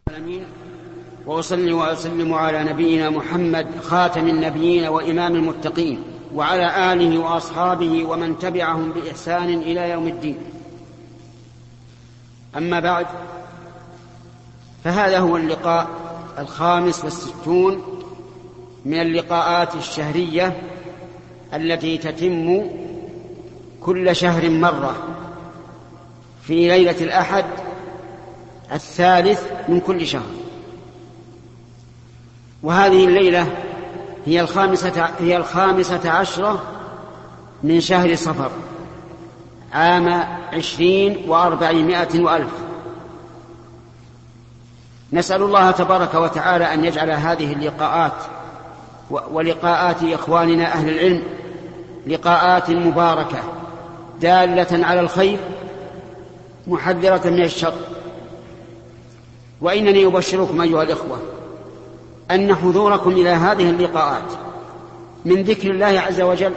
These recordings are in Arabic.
العالمين، وأصلي وأسلم على نبينا محمد خاتم النبيين وإمام المتقين، وعلى آله وأصحابه ومن تبعهم بإحسان إلى يوم الدين. أما بعد، فهذا هو اللقاء 65 من اللقاءات الشهرية التي تتم كل شهر مرة في ليلة الأحد 3 من كل شهر. وهذه الليلة هي الخامسة عشرة من شهر صفر عام 20,400 نسأل الله تبارك وتعالى أن يجعل هذه اللقاءات ولقاءات إخواننا أهل العلم لقاءات مباركة دالة على الخير محذرة من الشر. وإنني أبشركم أيها الإخوة أن حضوركم إلى هذه اللقاءات من ذكر الله عز وجل،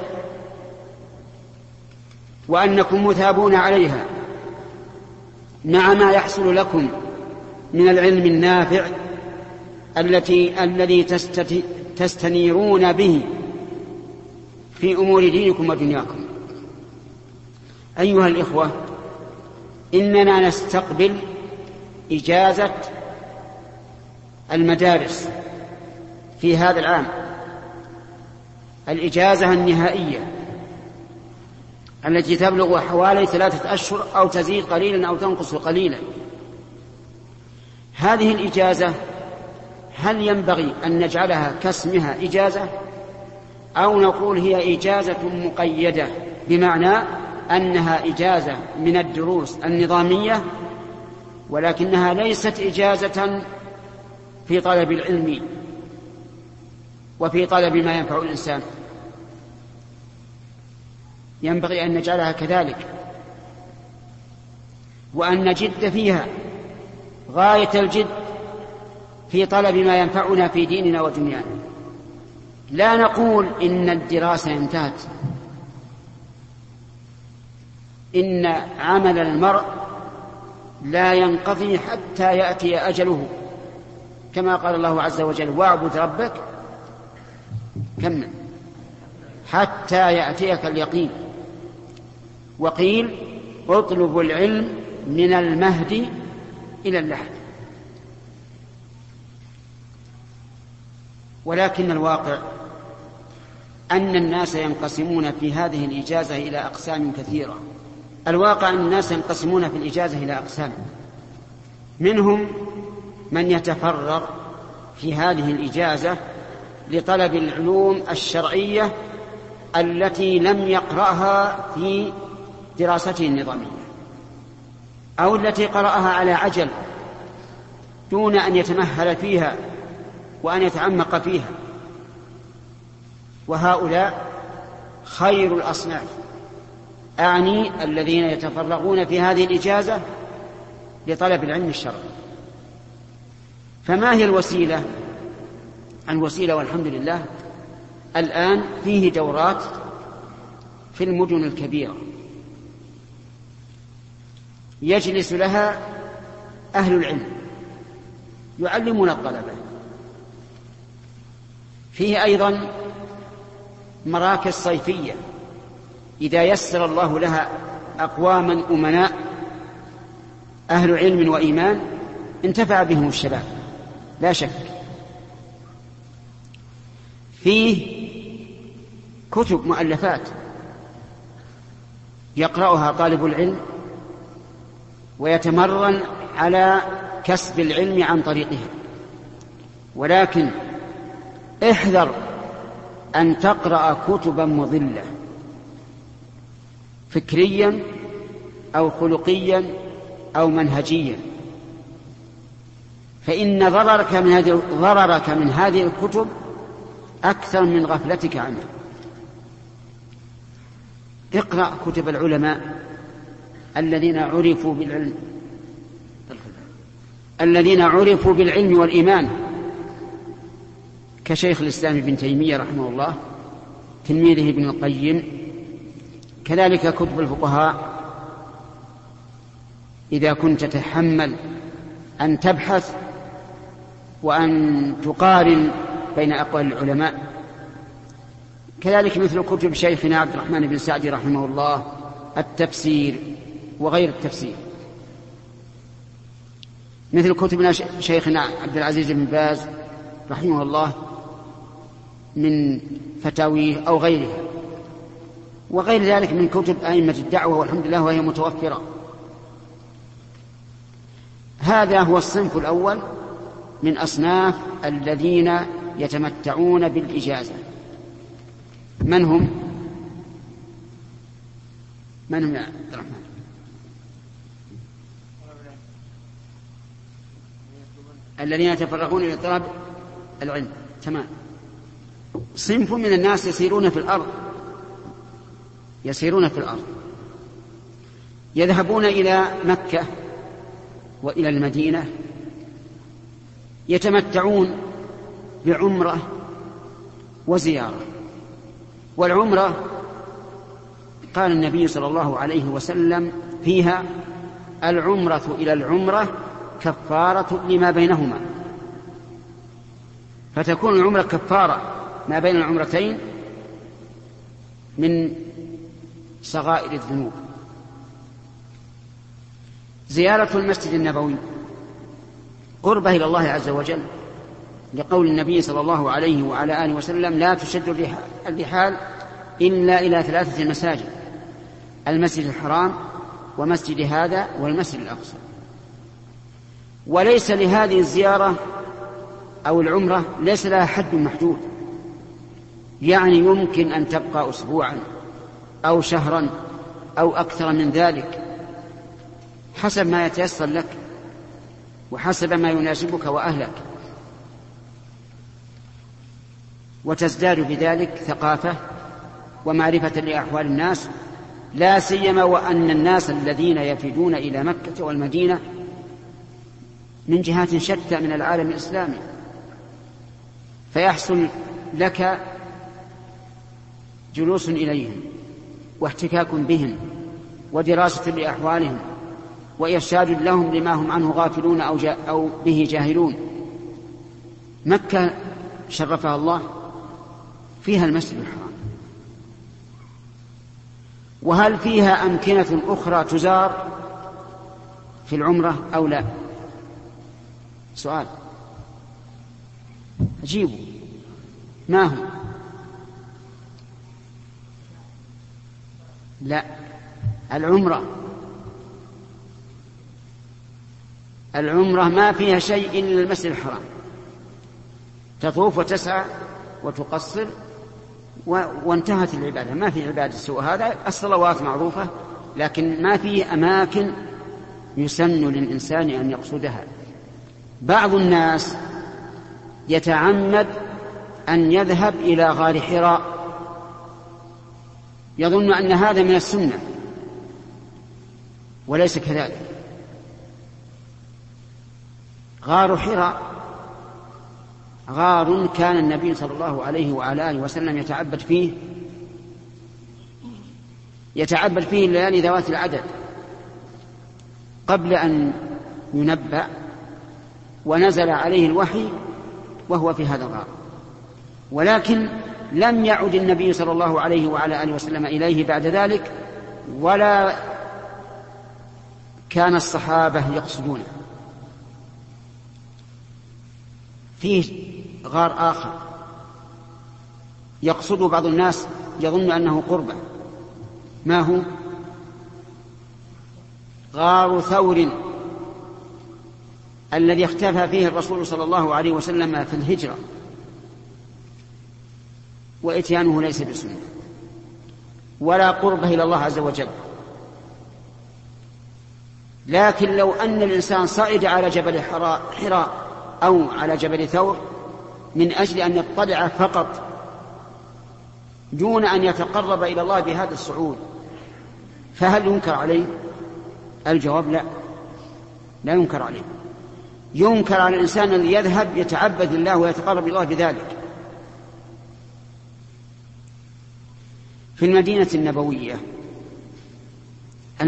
وأنكم مثابون عليها مع ما يحصل لكم من العلم النافع الذي تستنيرون به في أمور دينكم ودنياكم. أيها الإخوة، إننا نستقبل إجازة المدارس في هذا العام، الإجازة النهائية التي تبلغ حوالي 3 أشهر أو تزيد قليلا أو تنقص قليلا. هذه الإجازة هل ينبغي أن نجعلها كاسمها إجازة، أو نقول هي إجازة مقيدة، بمعنى أنها إجازة من الدروس النظامية ولكنها ليست إجازة في طلب العلم وفي طلب ما ينفع الإنسان؟ ينبغي أن نجعلها كذلك، وأن نجد فيها غاية الجد في طلب ما ينفعنا في ديننا ودنيانا. لا نقول إن الدراسة انتهت، إن عمل المرء لا ينقضي حتى يأتي أجله، كما قال الله عز وجل: واعبد ربك كمل حتى يأتيك اليقين. وقيل: اطلب العلم من المهد إلى اللحد. ولكن الواقع أن الناس ينقسمون في هذه الإجازة إلى أقسام كثيرة. الواقع أن الناس ينقسمون في الإجازة إلى أقسام: منهم من يتفرغ في هذه الإجازة لطلب العلوم الشرعية التي لم يقرأها في دراسته النظامية، أو التي قرأها على عجل دون أن يتمهل فيها وأن يتعمق فيها. وهؤلاء خير الأصناف، أعني الذين يتفرغون في هذه الإجازة لطلب العلم الشرعي. فما هي الوسيلة؟ الوسيلة والحمد لله الآن فيه دورات في المدن الكبيرة يجلس لها أهل العلم يعلمون الطلبة. فيه أيضا مراكز صيفية إذا يسر الله لها أقواما أمناء أهل علم وإيمان انتفع بهم الشباب لا شك. فيه كتب مؤلفات يقرأها طالب العلم ويتمرن على كسب العلم عن طريقها. ولكن احذر أن تقرأ كتبا مضلة فكريا أو خلقيا أو منهجيا، فإن ضررك من هذه الكتب أكثر من غفلتك عنها. اقرأ كتب العلماء الذين عرفوا بالعلم والإيمان، كشيخ الإسلام ابن تيمية رحمه الله، تلميذه ابن القيم، كذلك كتب الفقهاء. إذا كنت تتحمل أن تبحث وأن تقارن بين أقوال العلماء. كذلك مثل كتب شيخنا عبد الرحمن بن سعدي رحمه الله التفسير وغير التفسير، مثل كتب شيخنا عبد العزيز بن باز رحمه الله من فتاويه أو غيرها، وغير ذلك من كتب أئمة الدعوة والحمد لله وهي متوفرة. هذا هو الصنف الأول من أصناف الذين يتمتعون بالإجازة. من هم يا عبد الرحمن؟ الذين يتفرغون إلى طلب العلم. تمام. صنف من الناس يسيرون في الأرض يذهبون إلى مكة وإلى المدينة، يتمتعون بعمرة وزيارة. والعمرة قال النبي صلى الله عليه وسلم فيها: العمرة إلى العمرة كفارة لما بينهما. فتكون العمرة كفارة ما بين العمرتين من صغائر الذنوب. زيارة المسجد النبوي قربة إلى الله عز وجل، لقول النبي صلى الله عليه وعلى آله وسلم: لا تشد الرحال إلا إلى 3 مساجد: المسجد الحرام ومسجد هذا والمسجد الأقصى. وليس لهذه الزيارة أو العمرة ليس لها حد محدود، يعني يمكن أن تبقى أسبوعا أو شهرا أو أكثر من ذلك حسب ما يتيسر لك وحسب ما يناسبك وأهلك، وتزداد بذلك ثقافة ومعرفة لأحوال الناس، لا سيما وأن الناس الذين يفدون إلى مكة والمدينة من جهات شتى من العالم الإسلامي، فيحصل لك جلوس إليهم واحتكاك بهم ودراسة لأحوالهم وإرشاد لهم لما هم عنه غافلون أو به جاهلون. مكة شرفها الله، فيها المسجد الحرام، وهل فيها أمكنة أخرى تزار في العمرة أو لا؟ سؤال أجيبوا. ما هو؟ لا، العمرة ما فيها شيء إلا المسجد الحرام، تطوف وتسعى وتقصر وانتهت العبادة، ما في عبادة سوى هذا. الصلوات معروفة، لكن ما في أماكن يسن للإنسان أن يقصدها. بعض الناس يتعمد أن يذهب إلى غار حراء، يظن أن هذا من السنة، وليس كذلك. غار حراء غار كان النبي صلى الله عليه وعلى آله وسلم يتعبد فيه الليالي ذوات العدد قبل أن ينبأ، ونزل عليه الوحي وهو في هذا الغار. ولكن لم يعد النبي صلى الله عليه وعلى آله وسلم إليه بعد ذلك، ولا كان الصحابة يقصدونه. فيه غار آخر يقصد بعض الناس، يظن أنه قربة. ما هو؟ غار ثور الذي اختفى فيه الرسول صلى الله عليه وسلم في الهجرة، وإتيانه ليس بسنة ولا قربة إلى الله عز وجل. لكن لو أن الإنسان صعد على جبل حراء أو على جبل ثور من أجل أن يطلع فقط دون أن يتقرب إلى الله بهذا الصعود، فهل ينكر عليه؟ الجواب لا ينكر عليه. ينكر على الإنسان الذي يذهب يتعبد الله ويتقرب إلى الله بذلك. في المدينة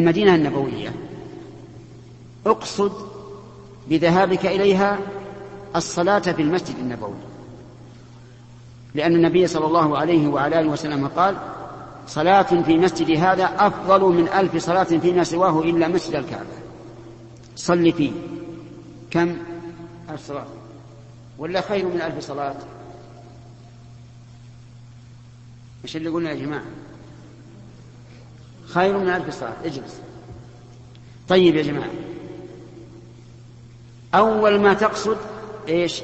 النبوية اقصد بذهابك إليها الصلاة في المسجد النبوي، لأن النبي صلى الله عليه وعلى آله وسلم قال: صلاة في مسجد هذا أفضل من 1000 صلاة فيما سواه إلا مسجد الكعبة. صل فيه كم؟ 1000 صلاة، ولا خير من 1000 صلاة؟ إيش اللي قلنا يا جماعة؟ خير من 1000 صلاة. اجلس. طيب يا جماعة، أول ما تقصد إيش؟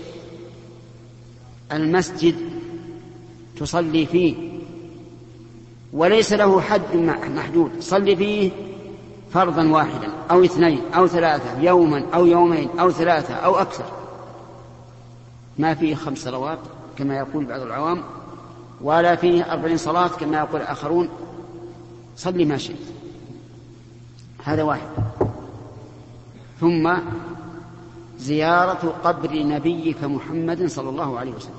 المسجد تصلي فيه، وليس له حد محدود. صلي فيه فرضا واحدا أو 2 أو 3 يوما أو يومين أو 3 أو أكثر. ما فيه 5 صلوات كما يقول بعض العوام، ولا فيه 40 صلاة كما يقول آخرون. صلي ما شئت، هذا واحد. ثم زيارة قبر نبيك محمد صلى الله عليه وسلم.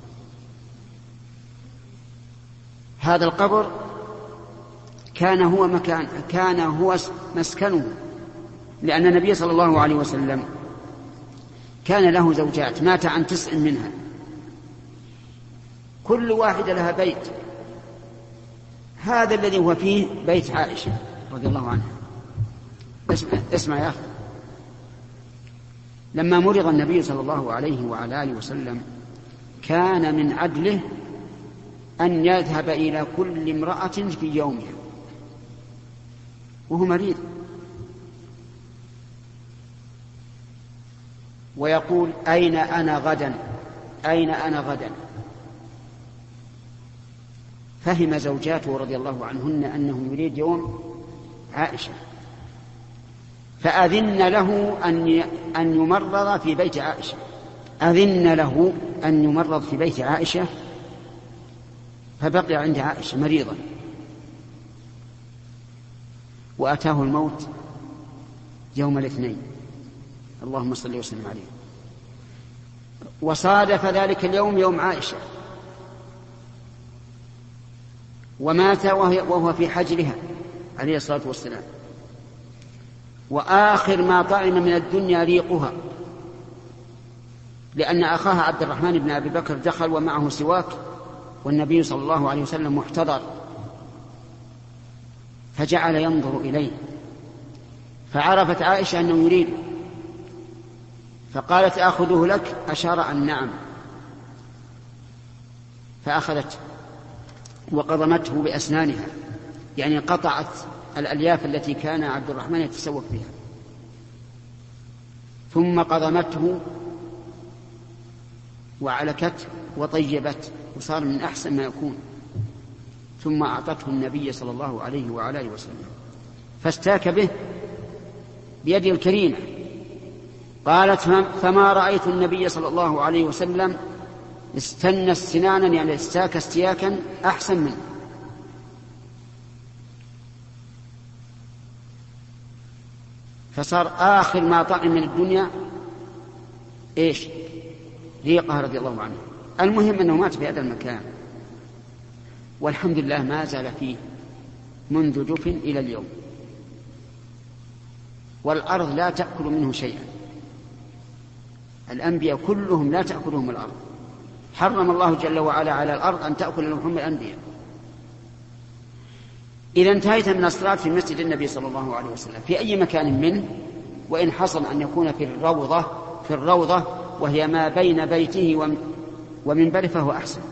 هذا القبر كان هو مسكنه، لأن النبي صلى الله عليه وسلم كان له زوجات، مات عن 9 منها، كل واحدة لها بيت. هذا الذي هو فيه بيت عائشة رضي الله عنها. اسمع يا أخي، لما مرض النبي صلى الله عليه وعلى آله وسلم كان من عدله أن يذهب إلى كل امرأة في يومها وهو مريض، ويقول: أين أنا غدا؟ أين أنا غدا؟ فهم زوجاته رضي الله عنهن أنه يريد يوم عائشة، فأذن له أن يمرض في بيت عائشة. أذن له أن يمرض في بيت عائشة، فبقي عند عائشة مريضا، وأتاه الموت يوم الاثنين، اللهم صل وسلم عليه. وصادف ذلك اليوم يوم عائشة، ومات وهو في حجرها عليه الصلاة والسلام، وآخر ما طعم من الدنيا ريقها، لأن أخاها عبد الرحمن بن أبي بكر دخل ومعه سواك، والنبي صلى الله عليه وسلم محتضر، فجعل ينظر إليه، فعرفت عائشة أنه يريد، فقالت: آخذه لك؟ أشار أن نعم، فأخذته وقضمته بأسنانها، يعني قطعت الألياف التي كان عبد الرحمن يتسوق بها، ثم قضمته وعلكته وطيبته، وصار من أحسن ما يكون، ثم أعطته النبي صلى الله عليه وعلى آله وسلم، فاستاك به بيده الكريمة. قالت: فما رأيت النبي صلى الله عليه وسلم استنى استنانا، يعني استاك استياكا أحسن منه. فصار آخر ما طعم من الدنيا إيش؟ ريقها رضي الله عنه. المهم أنه مات في هذا المكان، والحمد لله ما زال فيه منذ دفن إلى اليوم، والأرض لا تأكل منه شيئا. الأنبياء كلهم لا تأكلهم الأرض، حرم الله جل وعلا على الأرض أن تأكل لحوم الأنبياء. إذا انتهيت من الصلاة في مسجد النبي صلى الله عليه وسلم في أي مكان منه، وإن حصل أن يكون في الروضة وهي ما بين بيته ومنبره فهو أحسن.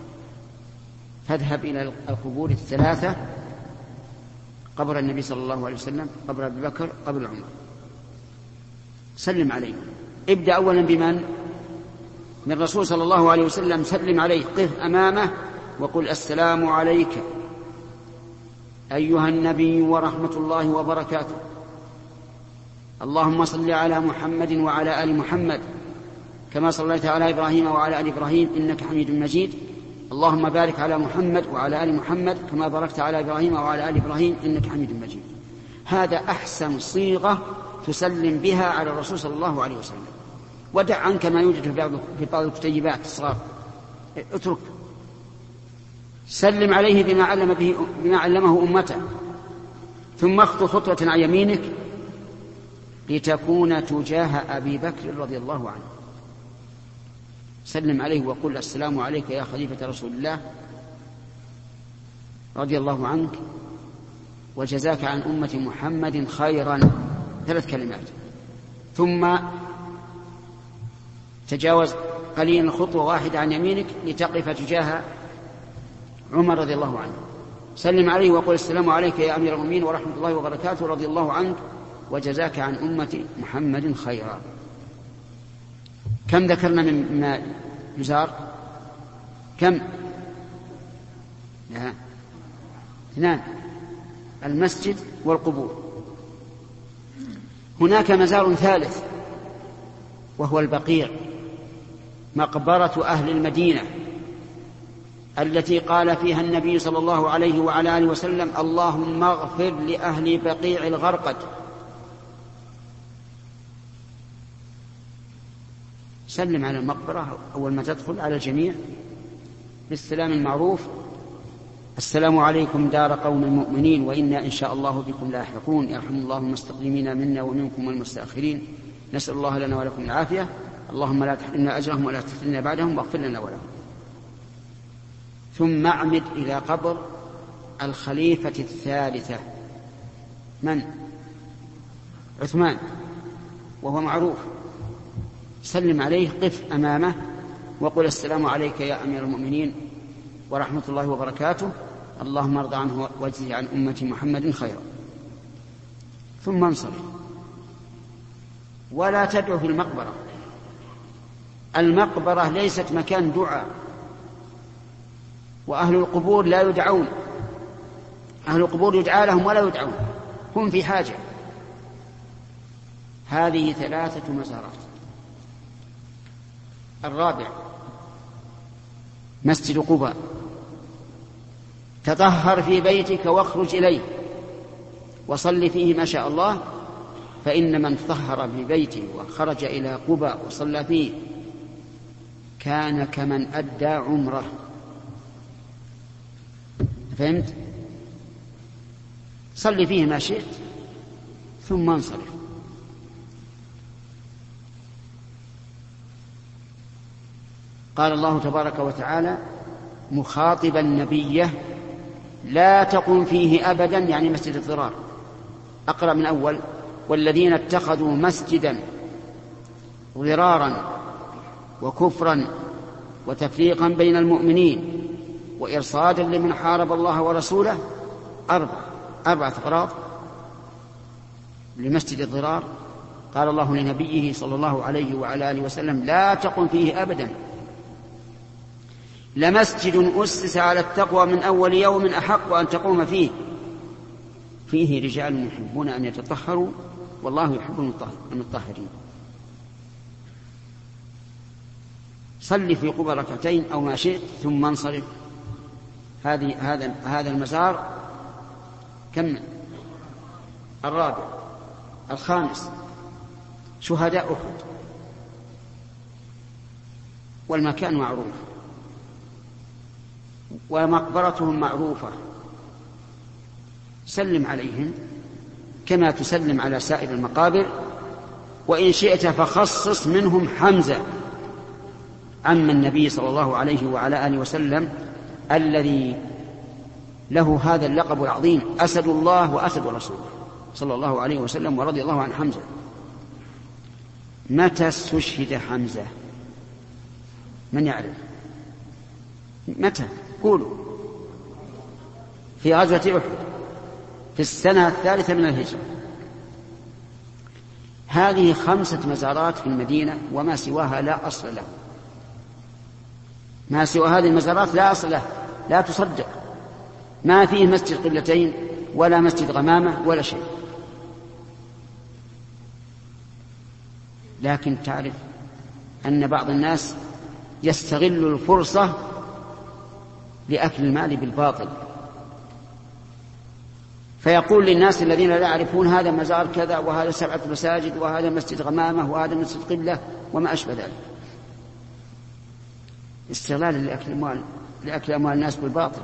فاذهب إلى القبور الثلاثة: قبر النبي صلى الله عليه وسلم، قبر أبي بكر، قبر عمر، سلم عليه. ابدأ أولا بمن؟ من الرسول صلى الله عليه وسلم، سلم عليه، قف أمامه وقل: السلام عليك أيها النبي ورحمة الله وبركاته، اللهم صل على محمد وعلى آل محمد كما صليت على إبراهيم وعلى آل إبراهيم إنك حميد مجيد، اللهم بارك على محمد وعلى آل محمد كما باركت على إبراهيم وعلى آل إبراهيم إنك حميد مجيد. هذا أحسن صيغة تسلم بها على الرسول صلى الله عليه وسلم. ودع عنك ما يوجد في بعض الكتيبات الصغار، اترك. سلم عليه بما علمه أمته، ثم اخطو خطوة عن يمينك لتكون تجاه أبي بكر رضي الله عنه. سلم عليه وقل السلام عليك يا خليفة رسول الله رضي الله عنك وجزاك عن أمة محمد خيرا، 3 كلمات. ثم تجاوز قليلا خطوة واحدة عن يمينك لتقف تجاه عمر رضي الله عنه، سلم عليه وقل السلام عليك يا أمير المؤمنين ورحمة الله وبركاته رضي الله عنك وجزاك عن أمة محمد خيرا. كم ذكرنا مما يزار؟ كم؟ 2: المسجد والقبور. هناك مزار ثالث وهو البقيع، مقبرة أهل المدينة التي قال فيها النبي صلى الله عليه وعلى آله وسلم: اللهم اغفر لأهل بقيع الغرقد. سلم على المقبرة أول ما تدخل على الجميع بالسلام المعروف: السلام عليكم دار قوم المؤمنين وإنا إن شاء الله بكم لاحقون، يرحم الله المستقدمين منا ومنكم والمستأخرين، نسأل الله لنا ولكم العافية، اللهم لا تحرمنا أجرهم ولا تفتنا بعدهم واغفر لنا ولهم. ثم اعمد إلى قبر الخليفة الثالثة، من؟ عثمان، وهو معروف. سلم عليه، قف أمامه وقل السلام عليك يا أمير المؤمنين ورحمة الله وبركاته، اللهم ارض عنه واجزه عن أمة محمد خيرا. ثم انصرف ولا تدعو في المقبرة. المقبرة ليست مكان دعاء، وأهل القبور لا يدعون، أهل القبور يدعى لهم ولا يدعون، هم في حاجة. هذه 3 مزارات. الرابع: مسجد قباء. تطهر في بيتك واخرج إليه وصل فيه ما شاء الله، فإن من تطهر في بيته وخرج إلى قباء وصلى فيه كان كمن أدى عمره. فهمت؟ صل فيه ما شئت ثم انصرف. قال الله تبارك وتعالى مخاطبا نبيه: لا تقم فيه أبدا، يعني مسجد الضرار. أقرأ من أول: والذين اتخذوا مسجدا ضرارا وكفرا وتفريقا بين المؤمنين وإرصادا لمن حارب الله ورسوله. 4 أغراض لمسجد الضرار. قال الله لنبيه صلى الله عليه وعلى آله وسلم: لا تقم فيه أبدا. لمسجد أسس على التقوى من أول يوم أحق أن تقوم فيه، فيه رجال يحبون أن يتطهروا والله يحب المطهرين. صل في قبى 2 أو ما شئت ثم انصرف. هذا المزار كم؟ الرابع. الخامس: شهداء أحد، والمكان معروف ومقبرتهم معروفة. سلم عليهم كما تسلم على سائر المقابر، وإن شئت فخصص منهم حمزة عم النبي صلى الله عليه وعلى آله وسلم الذي له هذا اللقب العظيم: أسد الله وأسد رسوله صلى الله عليه وسلم، ورضي الله عن حمزة. متى استشهد حمزة؟ من يعرف؟ متى؟ قولوا. في غزوة أحد في السنة 3 من الهجرة. هذه 5 مزارات في المدينة وما سواها لا أصل له. ما سوى هذه المزارات لا أصل له، لا تصدق. ما فيه مسجد قبلتين ولا مسجد غمامة ولا شيء. لكن تعرف أن بعض الناس يستغل الفرصة لأكل المال بالباطل، فيقول للناس الذين لا يعرفون: هذا مزار كذا، وهذا 7 مساجد، وهذا مسجد غمامة، وهذا مسجد قبلة، وما أشبه ذلك. استغلال لأكل أموال الناس بالباطل.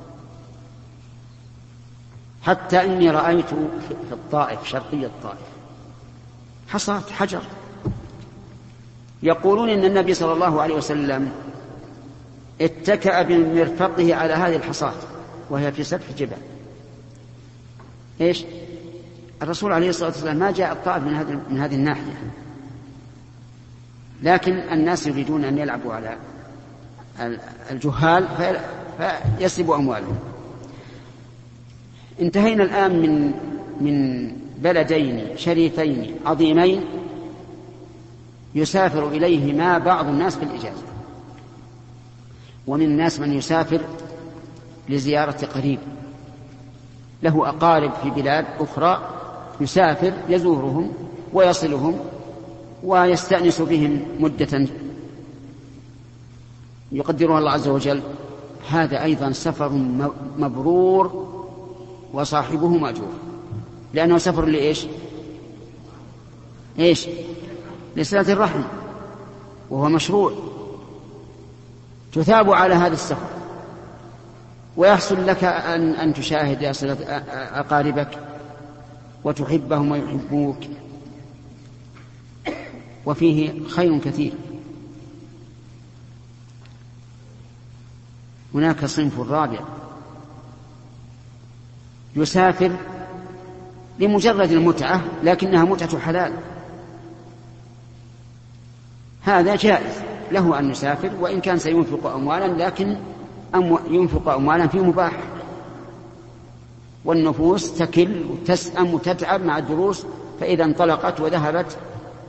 حتى إني رأيت في الطائف، شرقية الطائف، حصاة حجر يقولون إن النبي صلى الله عليه وسلم اتكأ بمرفقه على هذه الحصاة وهي في سفح جبل. إيش؟ الرسول عليه الصلاة والسلام ما جاء الطائف من هذه الناحية، لكن الناس يريدون أن يلعبوا على الجهال فيسلبوا أموالهم. انتهينا الآن من بلدين شريفين عظيمين يسافر إليهما بعض الناس بالإجازة، ومن الناس من يسافر لزيارة قريب له أقارب في بلاد أخرى، يسافر يزورهم ويصلهم ويستأنس بهم مدة يقدرها الله عز وجل. هذا أيضا سفر مبرور وصاحبه مأجور، لأنه سفر لإيش؟ إيش؟ لصلة الرحم، وهو مشروع، تثاب على هذا السفر، ويحصل لك أن تشاهد صلة أقاربك وتحبهم ويحبوك، وفيه خير كثير. هناك صنف رابع يسافر لمجرد المتعة، لكنها متعة حلال، هذا جائز له أن يسافر وإن كان سينفق أموالا، لكن ينفق أموالا في مباح، والنفوس تكل وتسأم وتتعب مع الدروس، فإذا انطلقت وذهبت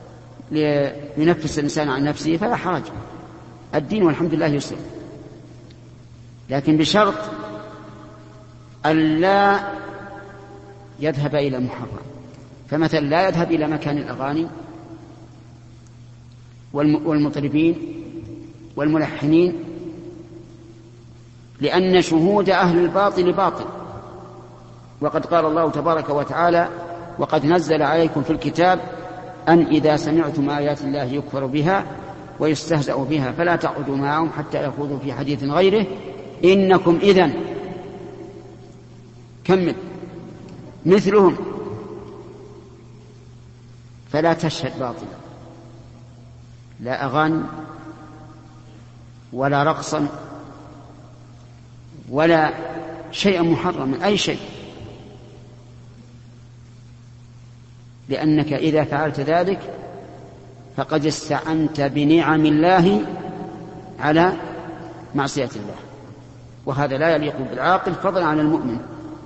لينفس الإنسان عن نفسه فلا حرج، الدين والحمد لله يسر، لكن بشرط ألا يذهب إلى محرم. فمثلا لا يذهب إلى مكان الأغاني والمطربين والملحنين، لأن شهود أهل الباطل باطل، وقد قال الله تبارك وتعالى: وقد نزل عليكم في الكتاب أن إذا سمعتم آيات الله يكفر بها ويستهزأ بها فلا تقعدوا معهم حتى يخوضوا في حديث غيره إنكم إذن كمل مثلهم، فلا تشهد باطلا، لا أغاني ولا رقصا ولا شيئا محرما، أي شيء، لأنك إذا فعلت ذلك فقد استعنت بنعم الله على معصية الله، وهذا لا يليق بالعاقل فضلا عن المؤمن.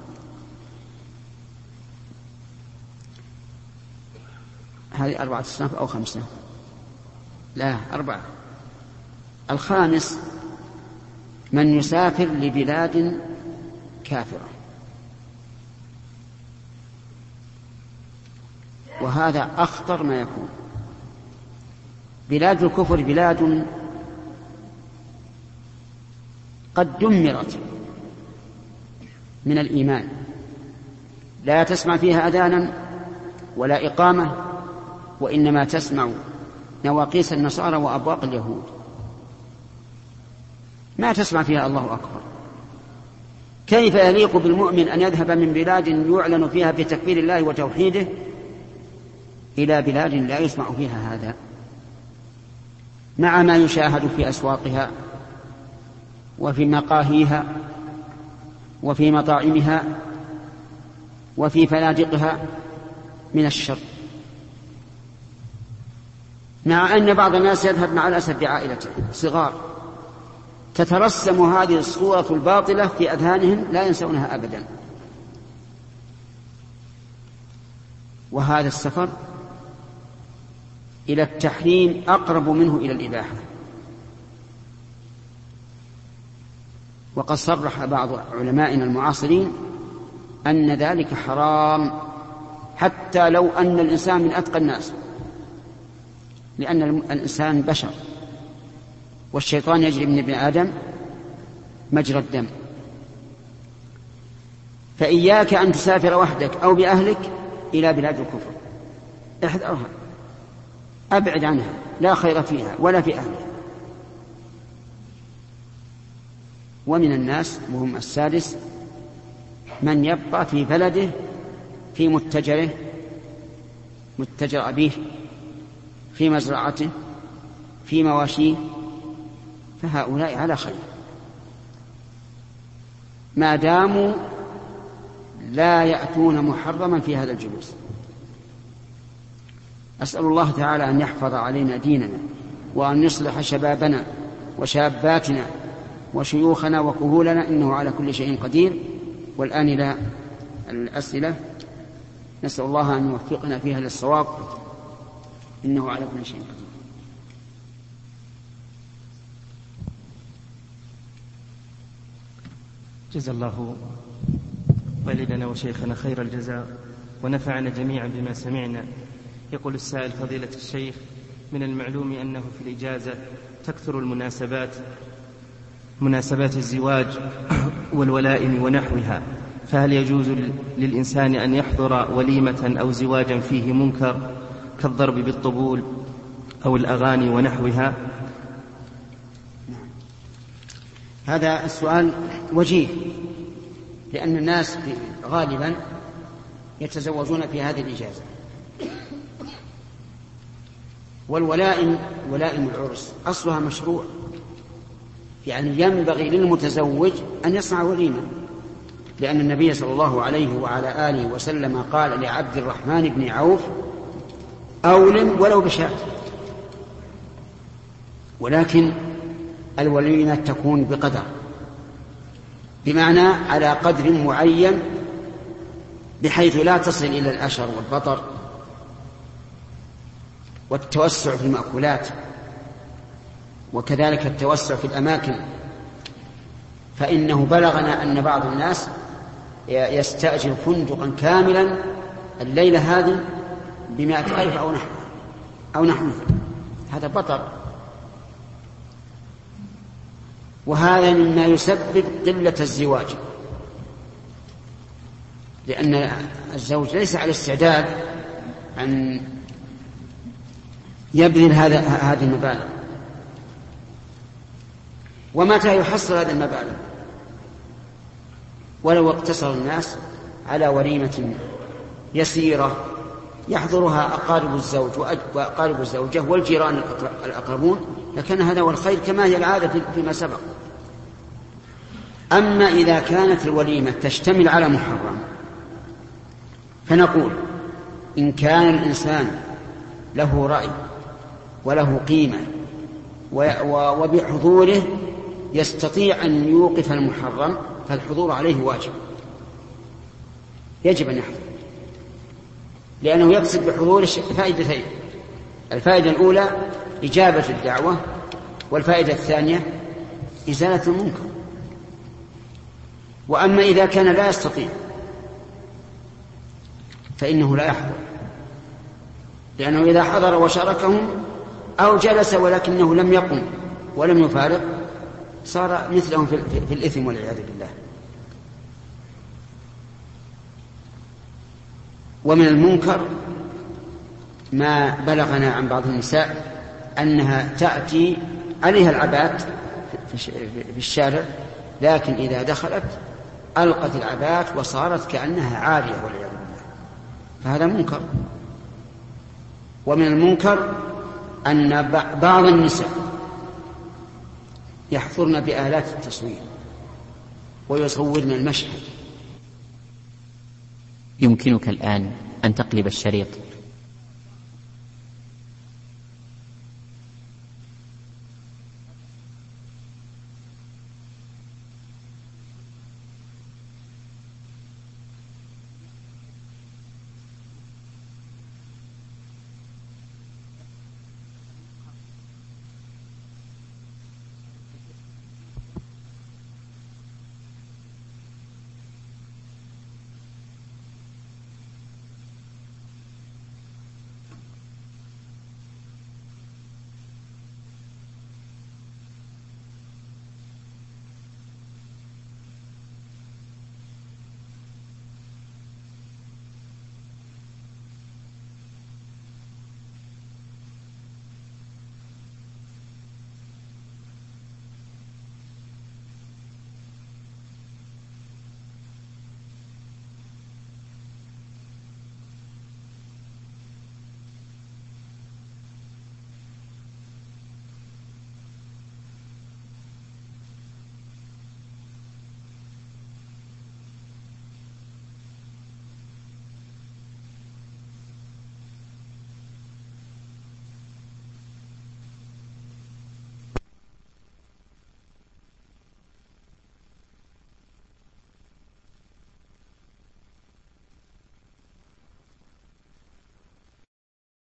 هذه 4 أصناف أو 5؟ لا 4. الخامس من يسافر لبلاد كافرة، وهذا أخطر ما يكون. بلاد الكفر بلاد قد دمرت من الإيمان، لا تسمع فيها أذانا ولا إقامة، وإنما تسمع نواقيس النصارى وأبواق اليهود، ما تسمع فيها الله أكبر. كيف يليق بالمؤمن أن يذهب من بلاد يعلن فيها بتكبير الله وتوحيده إلى بلاد لا يسمع فيها هذا، مع ما يشاهد في أسواقها وفي مقاهيها وفي مطاعمها وفي فنادقها من الشر، مع أن بعض الناس يذهب مع الأسف بعائلته صغار، تترسم هذه الصورة الباطلة في أذهانهم لا ينسونها أبدا. وهذا السفر إلى التحريم أقرب منه إلى الإباحة، وقد صرح بعض علمائنا المعاصرين أن ذلك حرام، حتى لو أن الإنسان من أتقى الناس، لأن الإنسان بشر والشيطان يجري من ابن آدم مجرى الدم. فإياك أن تسافر وحدك أو بأهلك إلى بلاد الكفر، احذرها، أبعد عنها، لا خير فيها ولا في أهلها. ومن الناس وهم السادس من يبقى في بلده في متجر أبيه، في مزرعته، في مواشيه فهؤلاء على خير ما داموا لا يأتون محرما في هذا الجلوس. أسأل الله تعالى أن يحفظ علينا ديننا وأن يصلح شبابنا وشاباتنا وشيوخنا وكهولنا، إنه على كل شيء قدير. والآن إلى الأسئلة، نسأل الله أن يوفقنا فيها للصواب، إنه على كل شيء قدير. جزا الله والدنا وشيخنا خير الجزاء ونفعنا جميعا بما سمعنا. يقول السائل: فضيلة الشيخ، من المعلوم أنه في الإجازة تكثر مناسبات الزواج والولائم ونحوها، فهل يجوز للإنسان أن يحضر وليمة أو زواجا فيه منكر كالضرب بالطبول أو الأغاني ونحوها؟ هذا السؤال وجيه، لأن الناس غالبا يتزوجون في هذه الإجازة. والولائم ولائم العرس أصلها مشروع، يعني ينبغي للمتزوج أن يصنع وليمة، لأن النبي صلى الله عليه وعلى آله وسلم قال لعبد الرحمن بن عوف: أولم ولو بشاة. ولكن الوليمة تكون بقدر، بمعنى على قدر معين، بحيث لا تصل إلى الأشر والبطر والتوسع في المأكولات، وكذلك التوسع في الأماكن. فإنه بلغنا أن بعض الناس يستأجر فندقا كاملا الليلة هذه ب100,000 أو نحو هذا بطر، وهذا مما يسبب قلة الزواج، لأن الزوج ليس على استعداد أن يبذل هذه المبالغ. ومتى يحصل هذه المبالغ؟ ولو اقتصر الناس على وليمة يسيرة يحضرها أقارب الزوج وأقارب الزوجة والجيران الأقربون، لكان هذا هو الخير، كما هي العادة فيما سبق. أما إذا كانت الوليمة تشتمل على محرم، فنقول: إن كان الإنسان له رأي وله قيمة وبحضوره يستطيع أن يوقف المحرم، فالحضور عليه واجب، يجب أن يحضر، لأنه يقصد بحضور فائدتين: الفائدة الأولى إجابة الدعوة، والفائدة الثانية إزالة المنكر. وأما إذا كان لا يستطيع فإنه لا يحضر، لأنه إذا حضر وشاركهم أو جلس ولكنه لم يقم ولم يفارق صار مثلهم في الإثم والعياذ بالله. ومن المنكر ما بلغنا عن بعض النساء أنها تأتي عليها العبات في الشارع، لكن إذا دخلت ألقت العبات وصارت كأنها عارية والعياذ بالله، فهذا منكر. ومن المنكر أن بعض النساء يحضرن بآلات التصوير ويصورن المشهد. يمكنك الآن أن تقلب الشريط